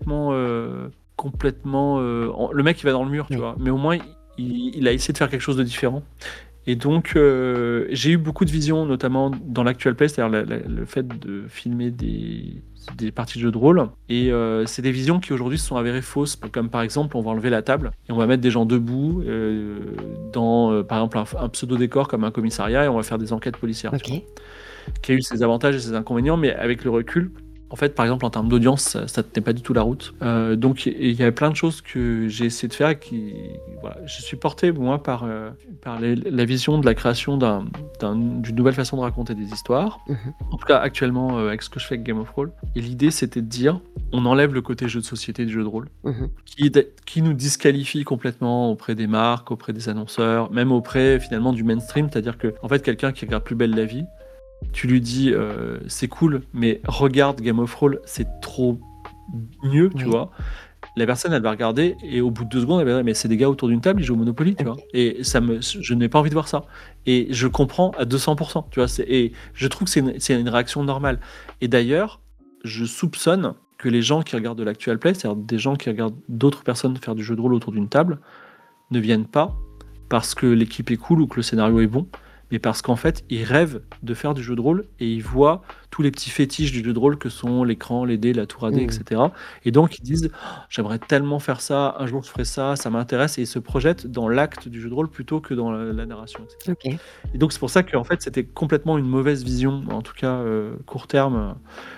complètement, le mec, il va dans le mur, tu Oui. vois? Mais au moins, il a essayé de faire quelque chose de différent. Et donc, j'ai eu beaucoup de visions, notamment dans l'actual play, c'est-à-dire le fait de filmer des parties de jeux de rôle. Et c'est des visions qui aujourd'hui se sont avérées fausses. Comme par exemple, on va enlever la table et on va mettre des gens debout dans, par exemple, un pseudo-décor comme un commissariat et on va faire des enquêtes policières, tu vois. OK. Qui a eu ses avantages et ses inconvénients, mais avec le recul, en fait, par exemple, en termes d'audience, ça tenait pas du tout la route. Donc, il y avait plein de choses que j'ai essayé de faire et qui, voilà, je suis porté, moi, par la vision de la création d'une nouvelle façon de raconter des histoires. Mmh. En tout cas, actuellement, avec ce que je fais avec Game of Roll. Et l'idée, c'était de dire, on enlève le côté jeu de société du jeu de rôle, Mmh. qui nous disqualifie complètement auprès des marques, auprès des annonceurs, même auprès, finalement, du mainstream. C'est-à-dire que, en fait, quelqu'un qui regarde Plus belle la vie, tu lui dis, c'est cool, mais regarde Game of Roll, c'est trop mieux, tu Oui. vois. La personne, elle va regarder et au bout de 2 secondes, elle va dire: «Mais c'est des gars autour d'une table, ils jouent au Monopoly», tu vois? OK. Et je n'ai pas envie de voir ça et je comprends à 200 tu vois? Et je trouve que c'est une réaction normale et d'ailleurs, je soupçonne que les gens qui regardent de l'actual play, c'est-à-dire des gens qui regardent d'autres personnes faire du jeu de rôle autour d'une table, ne viennent pas parce que l'équipe est cool ou que le scénario est bon, mais parce qu'en fait, ils rêvent de faire du jeu de rôle et ils voient tous les petits fétiches du jeu de rôle que sont l'écran, les dés, la tour à dés, Mmh. etc. Et donc, ils disent: «Oh, j'aimerais tellement faire ça, un jour je ferai ça, ça m'intéresse», et ils se projettent dans l'acte du jeu de rôle plutôt que dans la narration, etc. OK. Et donc, c'est pour ça qu'en fait, c'était complètement une mauvaise vision, en tout cas court terme,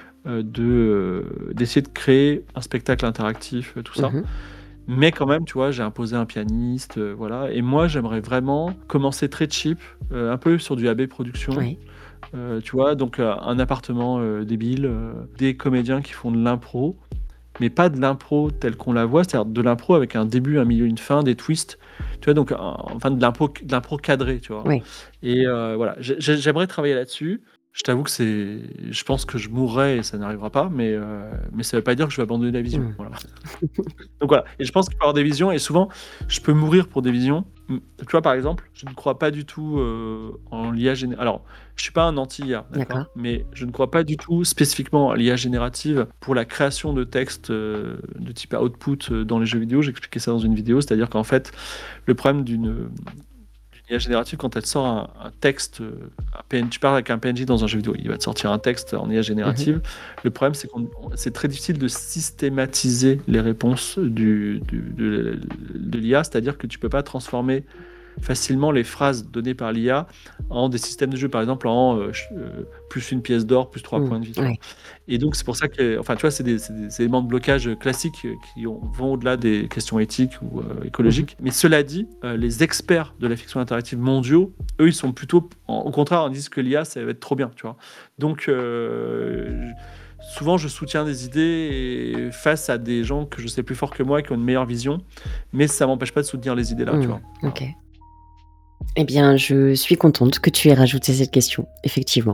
d'essayer de créer un spectacle interactif, tout ça. Mmh. Mais quand même, tu vois, j'ai imposé un pianiste, voilà. Et moi, j'aimerais vraiment commencer très cheap, un peu sur du AB Production, Ouais. tu vois? Donc, un appartement, débile, des comédiens qui font de l'impro, mais pas de l'impro telle qu'on la voit, c'est-à-dire de l'impro avec un début, un milieu, une fin, des twists, tu vois? Donc, enfin de l'impro cadrée, tu vois? Ouais. Et voilà, j'aimerais travailler là-dessus. Je t'avoue que je pense que je mourrai et ça n'arrivera pas, mais ça veut pas dire que je vais abandonner la vision, Mmh. voilà. Donc voilà, et je pense qu'il peut y avoir des visions et souvent, je peux mourir pour des visions. Tu vois, par exemple, je ne crois pas du tout, en l'IA alors, je suis pas un anti-IA, d'accord? D'accord. Mais je ne crois pas du tout spécifiquement à l'IA générative pour la création de textes, de type output, dans les jeux vidéo. J'expliquais ça dans une vidéo, c'est-à-dire qu'en fait, le problème d'une IA générative, quand elle sort un texte, tu parles avec un PNJ dans un jeu vidéo, il va te sortir un texte en IA Mmh. générative. Le problème, c'est c'est très difficile de systématiser les réponses de l'IA, c'est-à-dire que tu peux pas transformer facilement les phrases données par l'IA en des systèmes de jeu, par exemple en plus une pièce d'or, plus 3 Mmh. points de vie, tu vois. Ouais. Et donc, c'est pour ça que, enfin, tu vois, c'est des éléments de blocage classiques vont au-delà des questions éthiques ou Mmh. écologiques. Mais cela dit, les experts de la fiction interactive mondiaux, eux, ils sont plutôt, au contraire, ils disent que l'IA, ça va être trop bien, tu vois. Donc, souvent, je soutiens des idées face à des gens que je sais plus forts que moi et qui ont une meilleure vision, mais ça m'empêche pas de soutenir les idées là, tu Mmh. vois. Voilà. OK. Eh bien, je suis contente que tu aies rajouté cette question, effectivement.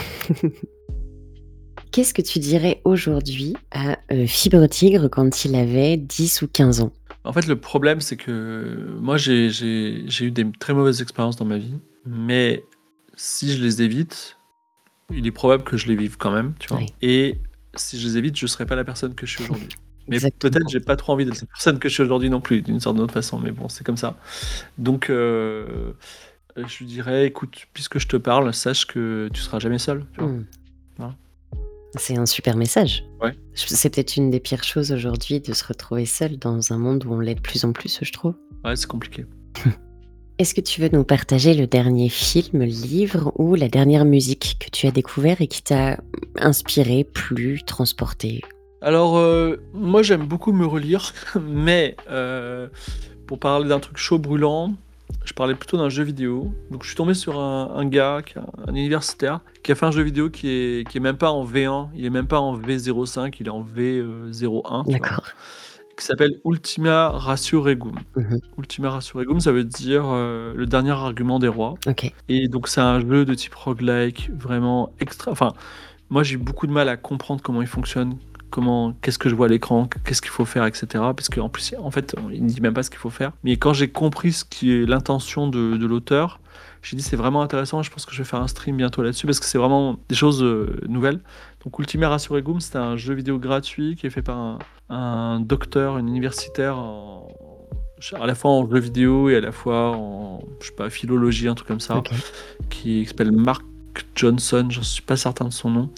Qu'est-ce que tu dirais aujourd'hui à, Fibre Tigre quand il avait 10 ou 15 ans? En fait, le problème, c'est que moi, j'ai eu des très mauvaises expériences dans ma vie, mais si je les évite, il est probable que je les vive quand même, tu vois? Oui, Et si je les évite, je serai pas la personne que je suis aujourd'hui. Mais peut-être exactement. j'ai pas trop envie d'être la personne que je suis aujourd'hui non plus, d'une sorte d'une autre façon, mais bon, c'est comme ça. Donc, je lui dirais: «Écoute, puisque je te parle, sache que tu seras jamais seul», tu vois? Mmh. Voilà. C'est un super message. Ouais, C'est peut-être une des pires choses aujourd'hui de se retrouver seul dans un monde où on l'est de plus en plus, je trouve. ouais, c'est compliqué. Est-ce que tu veux nous partager le dernier film, livre ou la dernière musique que tu as découvert et qui t'a inspiré, plu, transporté? Alors, moi, j'aime beaucoup me relire, mais pour parler d'un truc chaud, brûlant, je parlais plutôt d'un jeu vidéo. Donc, je suis tombé sur un gars, un universitaire, qui a fait un jeu vidéo qui est même pas en V1, il est même pas en V05, il est en V01, tu vois, D'accord. qui s'appelle Ultima Ratio Regum. Mmh. Ultima Ratio Regum, ça veut dire le dernier argument des rois. OK. Et donc, c'est un jeu de type roguelike, vraiment extra. Enfin, moi, j'ai eu beaucoup de mal à comprendre comment il fonctionne, qu'est-ce que je vois à l'écran, qu'est-ce qu'il faut faire, etc. Parce qu'en plus, en fait, il ne dit même pas ce qu'il faut faire. Mais quand j'ai compris ce qui est l'intention de l'auteur, j'ai dit c'est vraiment intéressant. Je pense que je vais faire un stream bientôt là-dessus parce que c'est vraiment des choses nouvelles. Donc, Ultima Ratio Regum, c'est un jeu vidéo gratuit qui est fait par un docteur, un universitaire à la fois en jeu vidéo et à la fois en, je sais pas, philologie, un truc comme ça, OK. qui s'appelle Mark Johnson, je ne suis pas certain de son nom.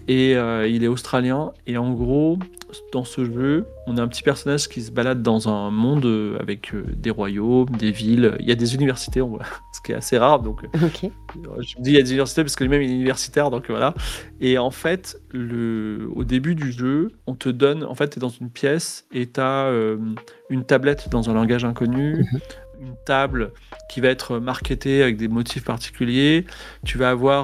et il est australien. Et en gros, dans ce jeu, on a un petit personnage qui se balade dans un monde avec des royaumes, des villes. Il y a des universités, on voit, ce qui est assez rare. Donc, OK. je me dis il y a des universités parce que lui-même il est universitaire, donc voilà. Et en fait, au début du jeu, on te donne, en fait, tu es dans une pièce et tu as une tablette dans un langage inconnu, Mmh. une table qui va être marketée avec des motifs particuliers. Tu vas avoir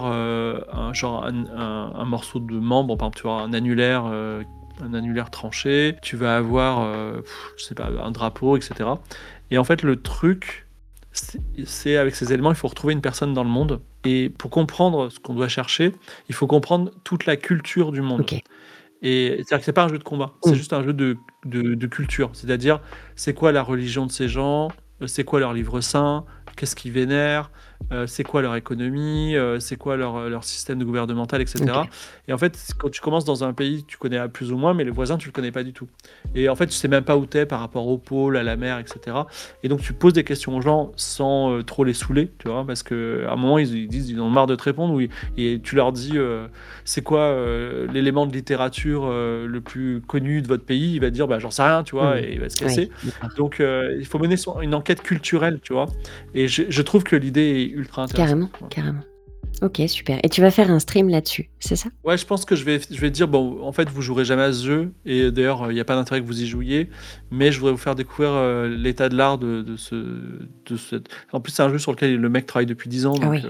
un morceau de membre, par exemple, tu vas avoir un annulaire tranché. Tu vas avoir, je sais pas, un drapeau, etc. Et en fait, le truc, c'est avec ces éléments, il faut retrouver une personne dans le monde. Et pour comprendre ce qu'on doit chercher, il faut comprendre toute la culture du monde. OK. Et c'est-à-dire que c'est pas un jeu de combat, c'est Mmh. juste un jeu de culture. C'est-à-dire, c'est quoi la religion de ces gens, c'est quoi leur livre saint, qu'est-ce qu'ils vénèrent, c'est quoi leur économie, c'est quoi leur système de gouvernemental, etc. OK. Et en fait, quand tu commences dans un pays, tu connais plus ou moins, mais le voisin, tu le connais pas du tout. Et en fait, tu sais même pas où t'es par rapport au pôle, à la mer, etc. Et donc, tu poses des questions aux gens sans trop les saouler, tu vois, parce qu'à un moment, ils disent, ils ont marre de te répondre, et tu leur dis c'est quoi l'élément de littérature le plus connu de votre pays, il va te dire bah j'en sais rien, tu vois, Mmh. et il va se Oui, casser. d'accord. Donc il faut mener une enquête culturelle, tu vois. Et je trouve que l'idée est ultra intéressante. Carrément, Voilà. carrément. OK, super et tu vas faire un stream là-dessus, c'est ça? Ouais, je pense que je vais dire bon, en fait, vous jouerez jamais à ce jeu, et d'ailleurs, il n'y a pas d'intérêt que vous y jouiez, mais je voudrais vous faire découvrir l'état de l'art de cette. En plus, c'est un jeu sur lequel le mec travaille depuis 10 ans, Ah donc oui.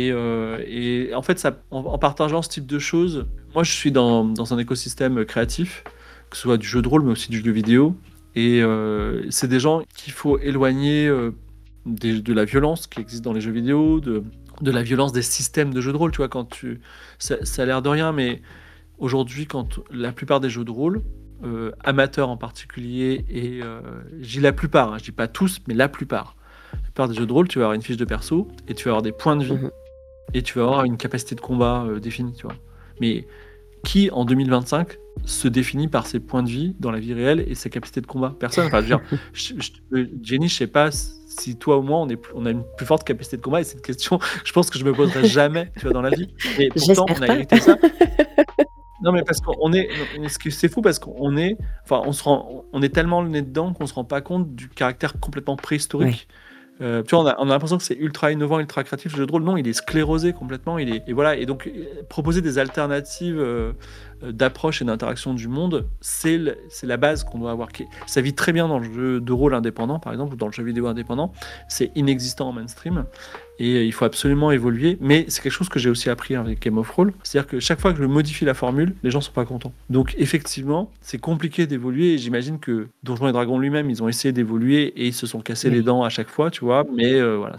et en fait, en partageant ce type de choses, moi, je suis dans un écosystème créatif, que ce soit du jeu de rôle, mais aussi du jeu vidéo, et c'est des gens qu'il faut éloigner de la violence qui existe dans les jeux vidéo, de la violence des systèmes de jeux de rôle, tu vois, ça a l'air de rien, mais aujourd'hui, quand la plupart des jeux de rôle, amateurs en particulier, et je dis la plupart, hein, je dis pas tous, mais la plupart des jeux de rôle, tu vas avoir une fiche de perso, et tu vas avoir des points de vie, Mmh. et tu vas avoir une capacité de combat définie, tu vois. Mais qui, en 2025, se définit par ses points de vie dans la vie réelle et ses capacités de combat? Personne. Enfin, je veux dire, Jenny, je sais pas si toi ou moi, on a une plus forte capacité de combat, et c'est une question, je pense que je me poserai jamais, tu vois, dans la vie. Et pourtant, on J'espère a pas. hérité ça. Non, mais parce qu'on est, non, c'est fou parce enfin, on est tellement le nez dedans qu'on se rend pas compte du caractère complètement Ouais. préhistorique. Tu vois, on a l'impression que c'est ultra innovant, ultra créatif le jeu de rôle. Non, il est sclérosé complètement. Et voilà. Et donc, proposer des alternatives d'approche et d'interaction du monde, c'est la base qu'on doit avoir. Ça vit très bien dans le jeu de rôle indépendant, par exemple, ou dans le jeu vidéo indépendant. C'est inexistant en mainstream. Et il faut absolument évoluer. Mais c'est quelque chose que j'ai aussi appris avec Game of Thrones. C'est-à-dire que chaque fois que je modifie la formule, les gens sont pas contents. Donc effectivement, c'est compliqué d'évoluer. Et j'imagine que Donjons et Dragons lui-même, ils ont essayé d'évoluer et ils se sont cassés les Oui. dents à chaque fois, tu vois. Mais voilà,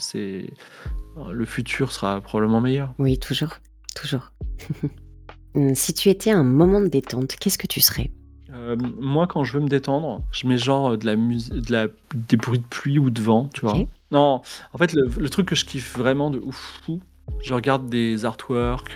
le futur sera probablement meilleur. Oui, toujours, toujours. Si tu étais un moment de détente, qu'est-ce que tu serais? Moi, quand je veux me détendre, je mets genre de la musique, des bruits de pluie ou de vent, tu vois. OK. Non, en fait, le truc que je kiffe vraiment de ouf, fou, je regarde des artworks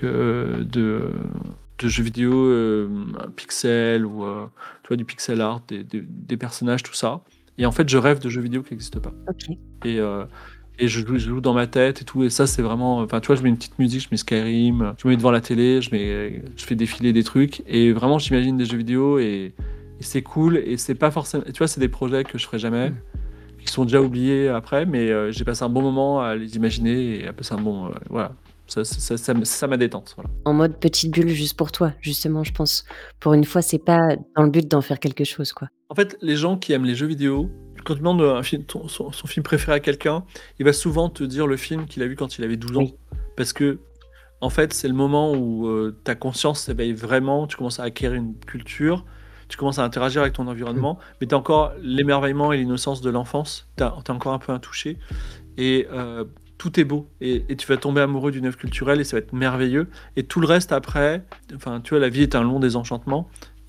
de jeux vidéo pixel, ou tu vois, du pixel art, des personnages, tout ça. Et en fait, je rêve de jeux vidéo qui n'existent pas. OK. Et, euh, et je joue dans ma tête et tout. Et ça, c'est vraiment. Enfin, tu vois, je mets une petite musique, je mets Skyrim, je me mets devant la télé, je fais défiler des trucs. Et vraiment, j'imagine des jeux vidéo, et c'est cool. Et c'est pas forcément. Tu vois, c'est des projets que je ferai jamais, Mmh. qui sont déjà oubliés après. Mais j'ai passé un bon moment à les imaginer et à passer un bon. Voilà. C'est ça ma détente. Voilà. En mode petite bulle juste pour toi, justement, je pense. Pour une fois, c'est pas dans le but d'en faire quelque chose, quoi. En fait, les gens qui aiment les jeux vidéo, quand tu demandes son film préféré à quelqu'un, il va souvent te dire le film qu'il a vu quand il avait 12 ans. Oui. Parce que en fait, c'est le moment où ta conscience s'éveille vraiment, tu commences à acquérir une culture, tu commences à interagir avec ton Mmh. environnement, mais tu as encore l'émerveillement et l'innocence de l'enfance, tu as encore un peu intouché, et tout est beau, et tu vas tomber amoureux d'une œuvre culturelle, et ça va être merveilleux, et tout le reste après, enfin, tu vois, la vie est un long désenchantement,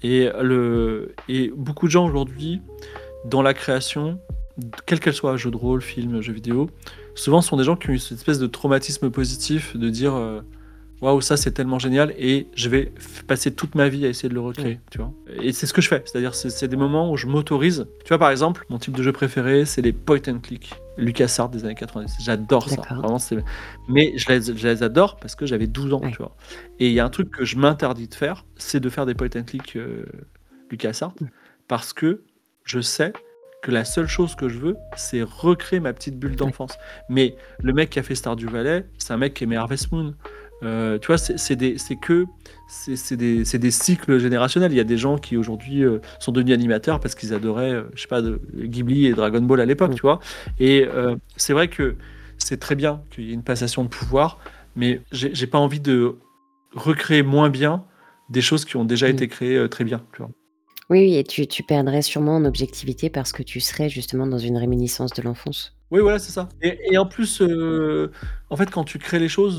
et beaucoup de gens aujourd'hui, dans la création, quelle qu'elle soit, jeu de rôle, film, jeu vidéo, souvent ce sont des gens qui ont eu cette espèce de traumatisme positif de dire waouh, ça c'est tellement génial et je vais passer toute ma vie à essayer de le Oui. recréer, tu vois. Et c'est ce que je fais, c'est-à-dire c'est des moments où je m'autorise. Tu vois, par exemple, mon type de jeu préféré, c'est les point and click. LucasArts des années 90. J'adore ça. D'accord. Vraiment, mais je les adore parce que j'avais 12 ans, Ouais. tu vois. Et il y a un truc que je m'interdis de faire, c'est de faire des point and click LucasArts Mmh. parce que je sais que la seule chose que je veux, c'est recréer ma petite bulle Ouais. d'enfance. Mais le mec qui a fait Stardew Valley, c'est un mec qui aimait Harvest Moon. Tu vois, c'est des cycles générationnels. Il y a des gens qui aujourd'hui sont devenus animateurs parce qu'ils adoraient, je sais pas, Ghibli et Dragon Ball à l'époque, Mmh. tu vois. Et c'est vrai que c'est très bien qu'il y ait une passation de pouvoir, mais j'ai pas envie de recréer moins bien des choses qui ont déjà Mmh. été créées très bien, tu vois. Oui, oui et tu perdrais sûrement en objectivité parce que tu serais justement dans une réminiscence de l'enfance. Oui, voilà, c'est ça. Et en plus, en fait, quand tu crées les choses,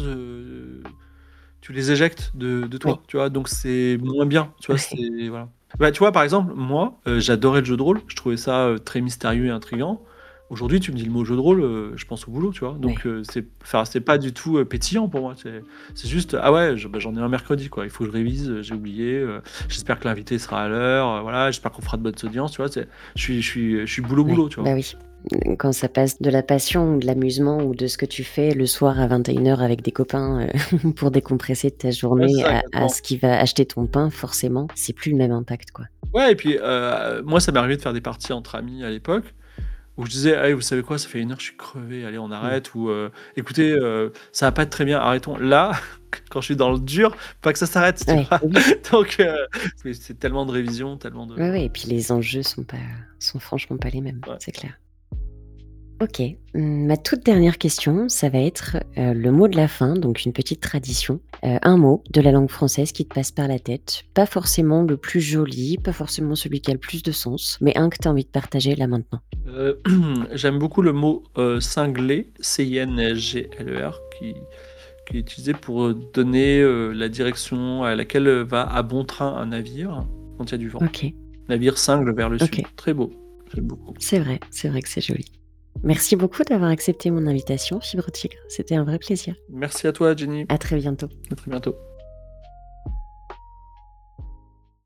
tu les éjectes de Oui. toi, tu vois? Donc c'est moins bien, tu vois? Ouais. C'est voilà. Bah, tu vois, par exemple, moi, j'adorais le jeu de rôle, je trouvais ça, très mystérieux et intriguant. Aujourd'hui, tu me dis le mot jeu de rôle, je pense au boulot, tu vois? Donc Ouais. c'est pas du tout, pétillant pour moi. C'est juste: «Ah ouais, j'en ai un mercredi, quoi, il faut que je révise, j'ai oublié, j'espère que l'invité sera à l'heure, voilà, j'espère qu'on fera de bonnes audiences», tu vois? Je suis boulot, Ouais. boulot, tu vois? Bah oui. Quand ça passe de la passion ou de l'amusement ou de ce que tu fais le soir à 21h avec des copains, pour décompresser de ta Ouais, c'est journée ça, à exactement. ce qui va acheter ton pain, forcément, c'est plus le même impact, quoi. Ouais et puis, moi, ça m'est arrivé de faire des parties entre amis à l'époque, où je disais: «Allez, vous savez quoi? Ça fait 1 heure, je suis crevé, allez, on Mmh. arrête» ou «Écoutez, ça va pas être très bien, arrêtons». Là, quand je suis dans le dur, pas que ça s'arrête, tu Ouais, vois? oui. Donc c'est tellement de révision, tellement de Ouais, ouais voilà. et puis les enjeux sont franchement pas les mêmes, Ouais. c'est clair. OK. Ma toute dernière question, ça va être, le mot de la fin, donc une petite tradition. Un mot de la langue française qui te passe par la tête. Pas forcément le plus joli, pas forcément celui qui a le plus de sens, mais un que tu as envie de partager là maintenant. Heu, j'aime beaucoup le mot, cingler, CINGLER, qui est utilisé pour, donner, la direction à laquelle, va à bon train un navire quand il y a du vent. OK, Navire cingle vers le sud. OK. Très beau, j'aime beaucoup. C'est vrai que c'est joli. Merci beaucoup d'avoir accepté mon invitation, Fibre Tigre. C'était un vrai plaisir. Merci à toi, Jenny. À très bientôt. À très bientôt.